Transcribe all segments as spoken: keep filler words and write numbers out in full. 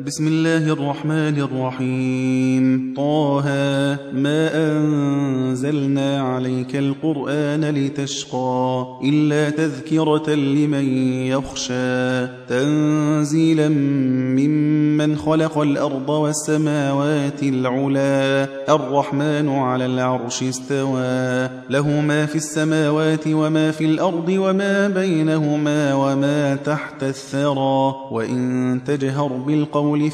بسم الله الرحمن الرحيم. طه ما أنزلنا عليك القرآن لتشقى إلا تذكرة لمن يخشى تنزيلا ممن خلق الأرض والسماوات العلا الرحمن على العرش استوى له ما في السماوات وما في الأرض وما بينهما وما تحت الثرى وإن تجهر بالقول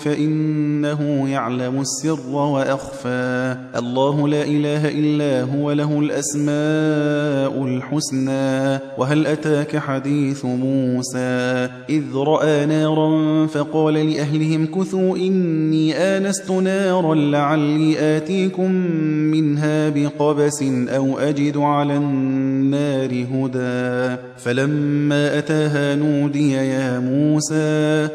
فإنه يعلم السر وأخفى الله لا إله إلا هو له الأسماء الحسنى وهل أتاك حديث موسى إذ رأى نارا فقال لأهلهم كثوا إني آنست نارا لعلي آتيكم منها بقبس أو أجد على النار هدى فلما أتاها نودي يا موسى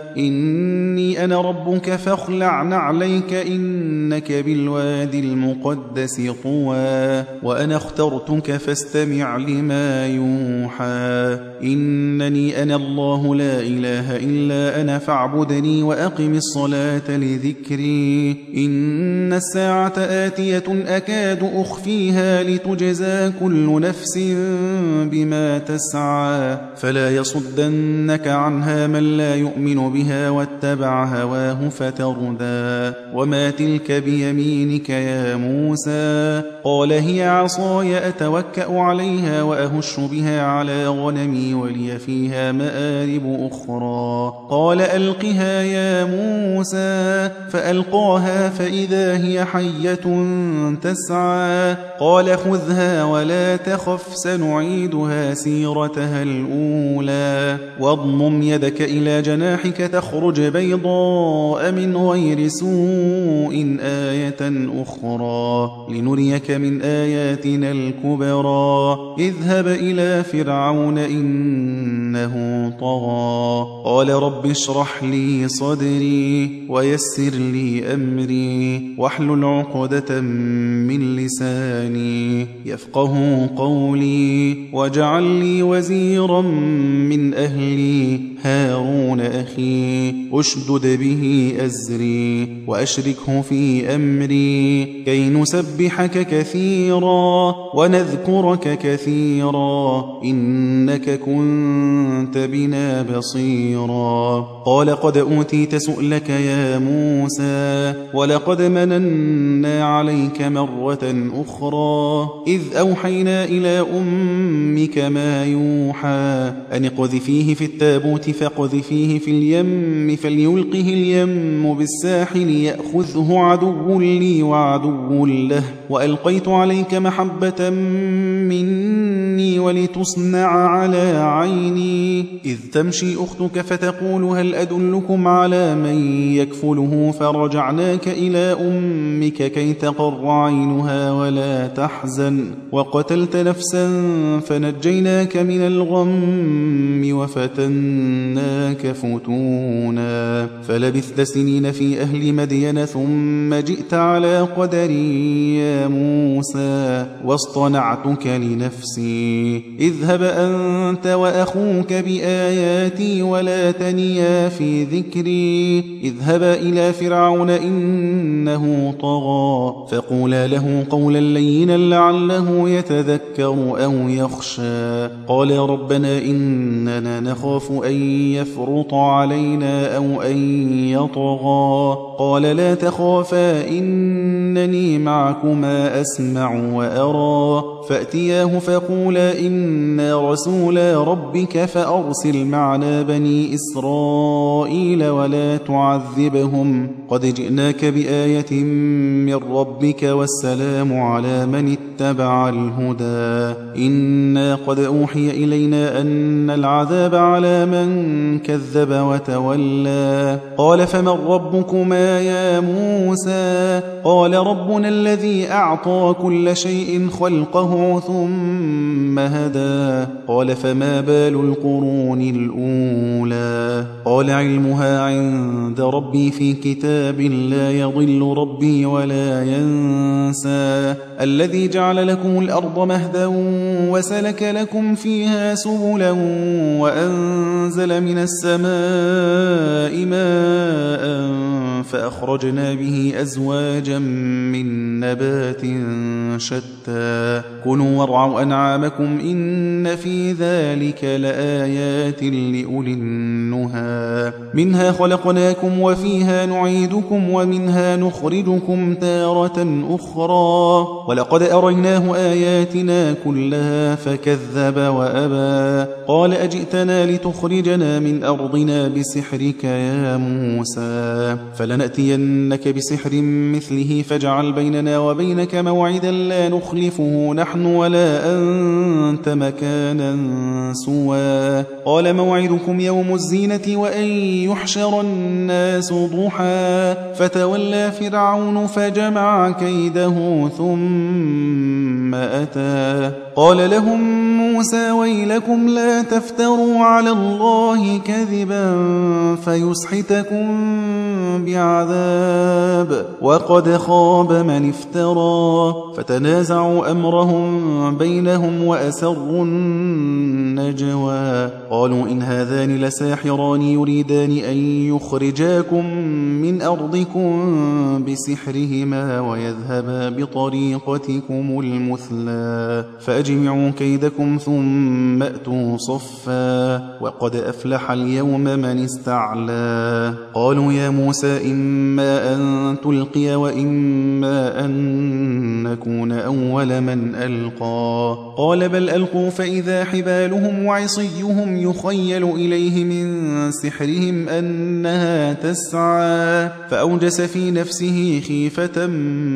إني أنا ربك فاخلع نعليك إنك بالوادي المقدس طوى وأنا اخترتك فاستمع لما يوحى إنني أنا الله لا إله إلا أنا فاعبدني وأقم الصلاة لذكري إن الساعة آتية أكاد أخفيها لتجزى كل نفس بما تسعى فلا يصدنك عنها من لا يؤمن بها واتبع هواه فتردى وما تلك بيمينك يا موسى قال هي عصاي أتوكأ عليها وأهش بها على غنمي ولي فيها مآرب أخرى قال ألقها يا موسى فألقاها فإذا هي حية تسعى قال خذها ولا تخف سنعيدها سيرتها الأولى واضمم يدك إلى جناحك تخرج بيضاء من غير سوء آية أخرى لنريك من آياتنا الكبرى اذهب إلى فرعون إنه طغى قال رب اشرح لي صدري ويسر لي أمري واحلل عقدة من لساني يفقه قولي واجعل لي وزيرا من أهلي هارون أخي أشدد به أزري وأشركه في أمري كي نسبحك كثيرا ونذكرك كثيرا إنك كنت بنا بصيرا قال قد أوتيت سؤلك يا موسى ولقد مننا عليك مرة أخرى إذ أوحينا إلى أمك ما يوحى أن اقذفيه في التابوت فاقذفيه في اليم فليلقه اليم بالساحل يأخذه عدو لي وعدو له وألقيت عليك محبة مني ولتصنع على عيني إذ تمشي أختك فتقول هل أدلكم على من يكفله فرجعناك إلى أمك كي تقر عينها ولا تحزن وقتلت نفسا فنجيناك من الغم وفتناك فتونا فلبثت سنين في أهل مدين ثم جئت على قدري يا موسى واصطنعتك لنفسي اذهب أنت وأخوك بآياتي ولا تنيا في ذكري اذهب إلى فرعون إنه طغى فقولا له قولا لينا لعله يتذكر أو يخشى قال ربنا إننا نخاف أن يفرط علينا أو أن يطغى قال لا تخافا إنني معكما أسمع وأرى فأتياه فقولا إنا رسولا ربك فأرسل معنا بني إسرائيل ولا تعذبهم قد جئناك بآية من ربك والسلام على من اتبع الهدى إنا قد أوحي إلينا أن العذاب على من كذب وتولى قال فمن ربكما يا موسى قال ربنا الذي أعطى كل شيء خلقه ثم هدى قال فما بال القرون الأولى قال علمها عند ربي في كتاب لا يضل ربي ولا ينسى الذي جعل لكم الأرض مهدا وسلك لكم فيها سبلا وأنزل من السماء ماء فأخرجنا به أزواجا من نبات شتى كلوا وارعوا أنعامكم إن في ذلك لآيات لأولي النهى منها خلقناكم وفيها نعيدكم ومنها نخرجكم تارة أخرى ولقد أريناه آياتنا كلها فكذب وأبى قال أجئتنا لتخرجنا من أرضنا بسحرك يا موسى فلنأتينك بسحر مثله فاجعل بيننا وبينك موعدا لا نخلفه نحن ولا أنت مكانا سوى قال موعدكم يوم الزينة وأن يحشر الناس ضحى فتولى فرعون فجمع كيده ثم أتى قال لهم موسى ويلكم لا تفتروا على الله كذبا فيسحتكم بعذاب وقد خاب من افترى فتنازعوا أمرهم بينهم وأسروا النجوى قالوا إن هذان لساحران يريدان أن يخرجاكم من أرضكم بسحرهما ويذهبا بطريقتكم المثلى فأجمعوا كيدكم ثم أتوا صفا وقد أفلح اليوم من استعلى قالوا يا موسى إما أن تلقي وإما أن نكون أول من ألقى قال بل ألقوا فإذا حبالهم وعصيهم يخيل إليه من سحرهم أنها تسعى فأوجس في نفسه خيفة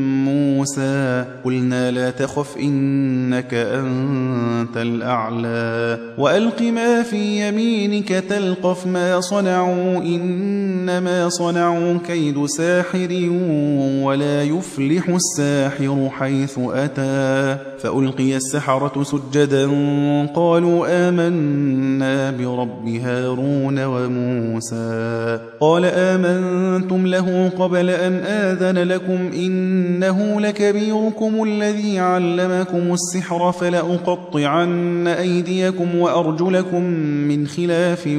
موسى قلنا لا تخف إنك أنت الأعلى وألق ما في يمينك تلقف ما صنعوا إنما صنعوا كيد ساحر ولا يفلح الساحر حيث أتى فألقي السحرة سجدا قالوا آمنا برب هارون وموسى قال آمنتم له قبل أن آذن لكم إنه لكبيركم الذي علمكم السحر فلأقطعن أيديكم وأرجلكم من خلاف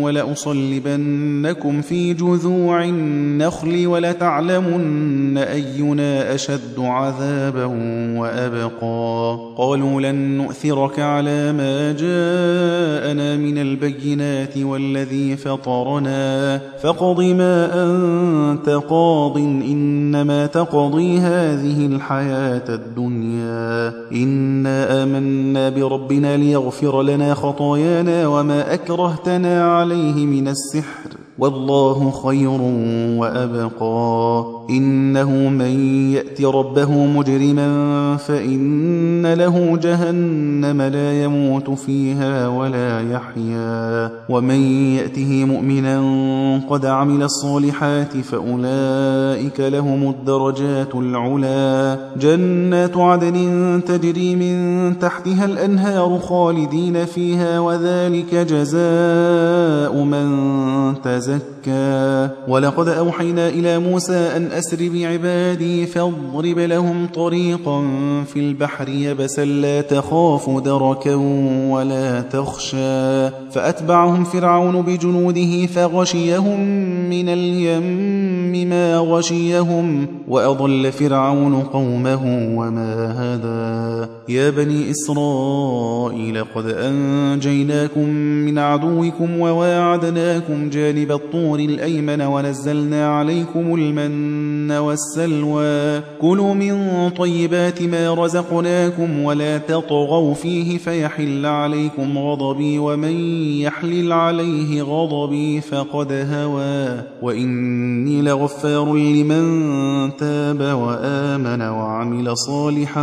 ولأصلبنكم في جذوع النخل ولتعلمن أينا أشد عذابا وأبقى قالوا لن نؤثرك على ما جاءنا من البينات والذي فطرنا فاقض ما أنت قاض إنما تقضي هذه الحياة الدنيا إنا آمنا بربنا ليغفر لنا خطايانا وما أكرهتنا عليه من السحر والله خير وأبقى إنه من يأت ربه مجرما فإن له جهنم لا يموت فيها ولا يحيا ومن يأته مؤمنا قد عمل الصالحات فأولئك لهم الدرجات العلا جنات عدن تجري من تحتها الأنهار خالدين فيها وذلك جزاء من تزكى ولقد أوحينا إلى موسى أن أسر بعبادي فاضرب لهم طريقا في البحر يبسا لا تخاف دركا ولا تخشى فأتبعهم فرعون بجنوده فغشيهم من اليم ما غشيهم وأضل فرعون قومه وما هدى يا بني إسرائيل قد أنجيناكم من عدوكم وواعدناكم جانب الطور الأيمن ونزلنا عليكم المن والسلوى كلوا من طيبات ما رزقناكم ولا تطغوا فيه فيحل عليكم غضبي ومن يحلل عليه غضبي فقد هوى وإني لغفار لمن تاب وآمن وعمل صالحا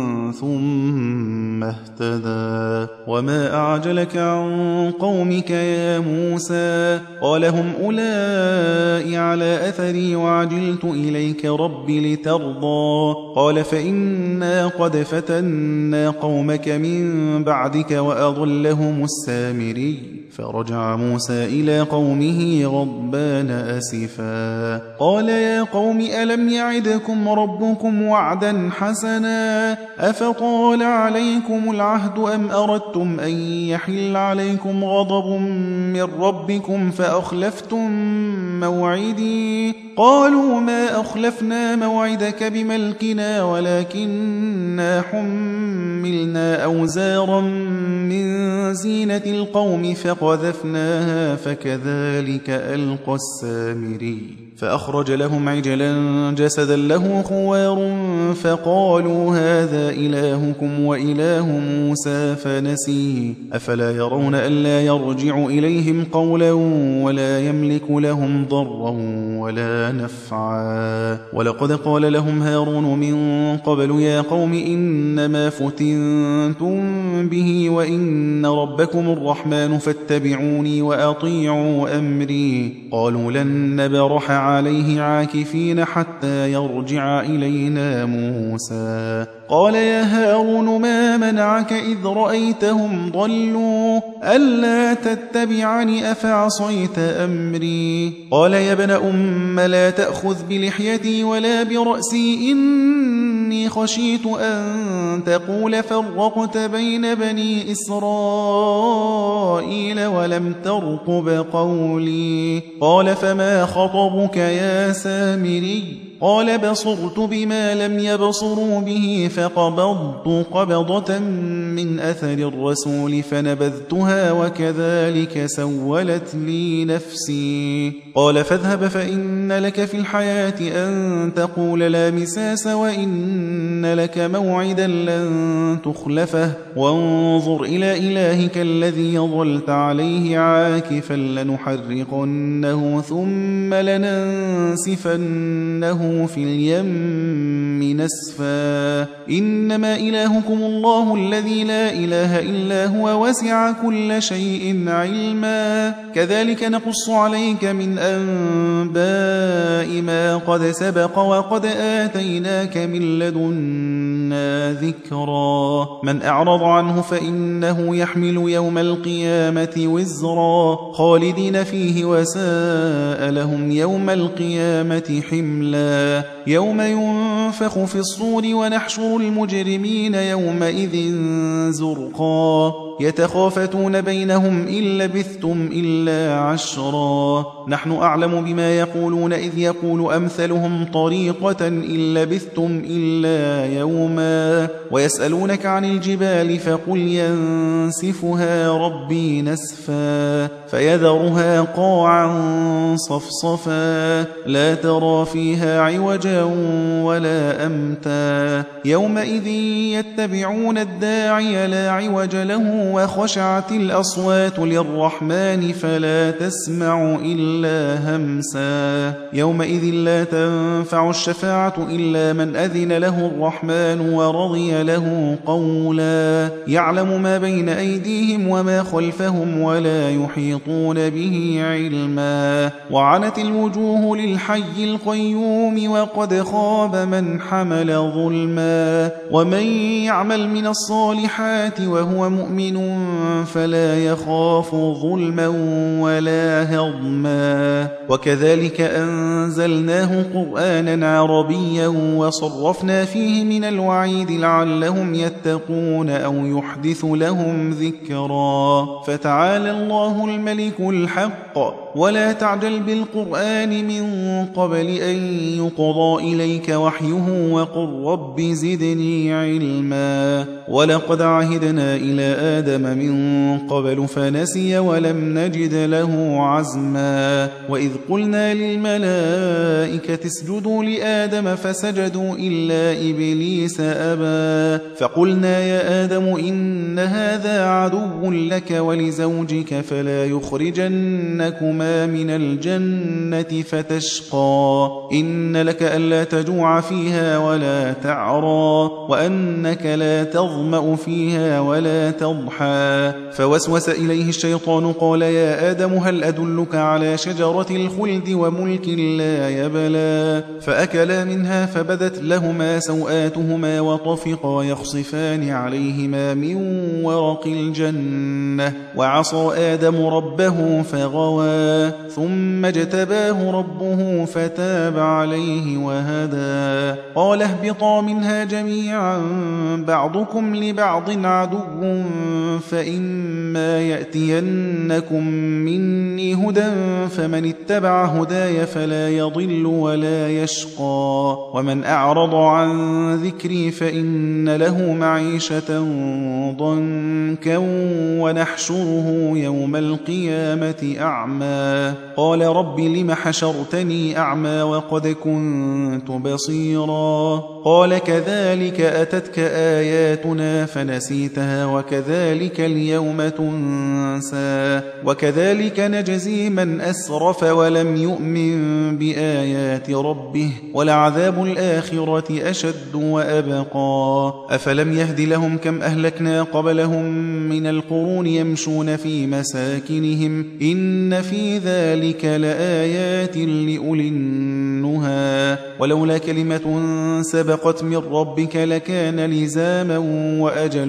ثم اهتدى وما أعجلك عن قومك يا موسى قال هم أولئك على أثري وعجلت إليك ربي لترضى قال فإنا قد فتنا قومك من بعدك وأضلهم السامري فرجع موسى إلى قومه غضبان أسفا قال يا قوم ألم يعدكم ربكم وعدا حسنا أفطال عليكم العهد أم أردتم أن يحل عليكم غضب من ربكم فأخلفتم موعدي قالوا ما أخلفنا موعدك بملكنا ولكننا حملنا أوزارا من زينة القوم فقذفناها فكذلك ألقى السامري فأخرج لهم عجلا جسدا له خوار فقالوا هذا إلهكم وإله موسى فنسيه أفلا يرون ألا يرجع إليهم قولا ولا يملك لهم ضرا ولا نفعا ولقد قال لهم هارون من قبل يا قوم إنما فتنتم به وإن ربكم الرحمن فاتبعوني وأطيعوا أمري قالوا لن نبرح عليه عاكفين حتى يرجع إلينا موسى قال يا هارون ما منعك إذ رأيتهم ضلوا ألا تتبعني أفعصيت أمري قال يا ابن أم لا تأخذ بلحيتي ولا برأسي إني خشيت أن تقول فرقت بين بني إسرائيل ولم ترقب قولي قال فما خطبك يا سامري قال بصرت بما لم يبصروا به فقبضت قبضة من أثر الرسول فنبذتها وكذلك سولت لي نفسي قال فاذهب فإن لك في الحياة أن تقول لا مساس وإن لك موعدا لن تخلفه وانظر إلى إلهك الذي ظلت عليه عاكفا لنحرقنه ثم لننسفنه في اليم نسفا إنما إلهكم الله الذي لا إله إلا هو وسع كل شيء علما كذلك نقص عليك من أنباء ما قد سبق وقد آتيناك من لدنا ذكرا من أعرض عنه فإنه يحمل يوم القيامة وزرا خالدين فيه وساء لهم يوم القيامة حملا يوم ينفخ في الصور ونحشر المجرمين يومئذ زرقا يتخافتون بينهم إن لبثتم إلا عشرا نحن أعلم بما يقولون إذ يقول أمثلهم طريقة إن لبثتم إلا يوما ويسألونك عن الجبال فقل ينسفها ربي نسفا فيذرها قاعا صفصفا لا ترى فيها عوجا ولا أمتا يومئذ يتبعون الداعي لا عوج له وخشعت الأصوات للرحمن فلا تسمع إلا همسا يومئذ لا تنفع الشفاعة إلا من أذن له الرحمن ورضي له قولا يعلم ما بين أيديهم وما خلفهم ولا يحيطون به علما وعنت الوجوه للحي القيوم وقد خاب من حمل ظلما ومن يعمل من الصالحات وهو مؤمن فلا يخاف ظلما ولا هضما وكذلك أنزلناه قرآنا عربيا وصرفنا فيه من الوعيد لعلهم يتقون أو يحدث لهم ذكرا فتعالى الله الملك الحق ولا تعجل بالقرآن من قبل أن يقضى إليك وحيه وقل رب زدني علما ولقد عهدنا إلى آدم من قبل فنسي ولم نجد له عزما وإذ قلنا للملائكة اسجدوا لآدم فسجدوا إلا إبليس أبى فقلنا يا آدم إن هذا عدو لك ولزوجك فلا يخرجنكما من الجنة فتشقى إن لك ألا تجوع فيها ولا تعرى وأنك لا تظمأ فيها ولا تضحى ضحى فوسوس إليه الشيطان قال يا آدم هل أدلك على شجرة الخلد وملك لا يبلى فأكلا منها فبدت لهما سوآتهما وطفقا يخصفان عليهما من ورق الجنة وعصى آدم ربه فغوى ثم اجتباه ربه فتاب عليه وهدى قال اهبطا منها جميعا بعضكم لبعض عدو فإما يأتينكم مني هدى فمن اتبع هداي فلا يضل ولا يشقى ومن أعرض عن ذكري فإن له معيشة ضنكا ونحشره يوم القيامة أعمى قال رب لم حشرتني أعمى وقد كنت بصيرا قال كذلك أتتك آياتنا فنسيتها وكذلك اليوم تنسى وكذلك نجزي من أسرف ولم يؤمن بآيات ربه ولعذاب الآخرة أشد وأبقى أفلم يهد لهم كم أهلكنا قبلهم من القرون يمشون في مساكنهم إن في ذلك لآيات لأولي النهى ولولا كلمة سبقت من ربك لكان لزاما وأجل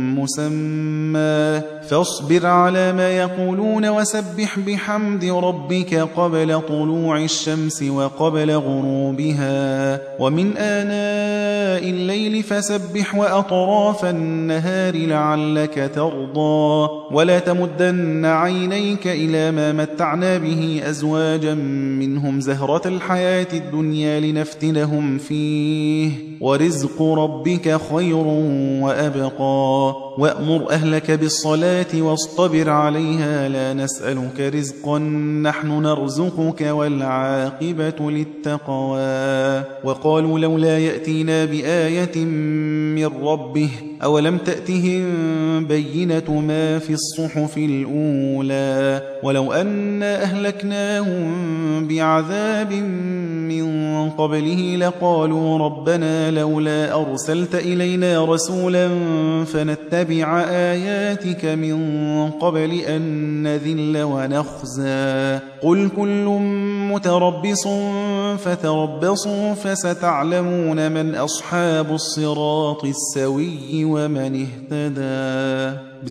مسمى فاصبر على ما يقولون وسبح بحمد ربك قبل طلوع الشمس وقبل غروبها ومن آناء الليل فسبح وأطراف النهار لعلك ترضى ولا تمدن عينيك إلى ما متعنا به أزواجا منهم زهرة الحياة الدنيا لنفتنهم فيه ورزق ربك خير وأبقى وأمر أهلك بالصلاة واصطبر عليها لا نسألك رزقا نحن نرزقك والعاقبة للتقوى وقالوا لولا يأتينا بآية من ربه أولم تأتهم بينة ما في الصحف الأولى ولو أنا أهلكناهم بعذاب من قبله لقالوا ربنا لولا أرسلت إلينا رسولا فنتبع آياتك من قبل أن نذل ونخزى قل كل متربص فتربصوا فستعلمون من أصحاب الصراط السوي ومن اهتدى.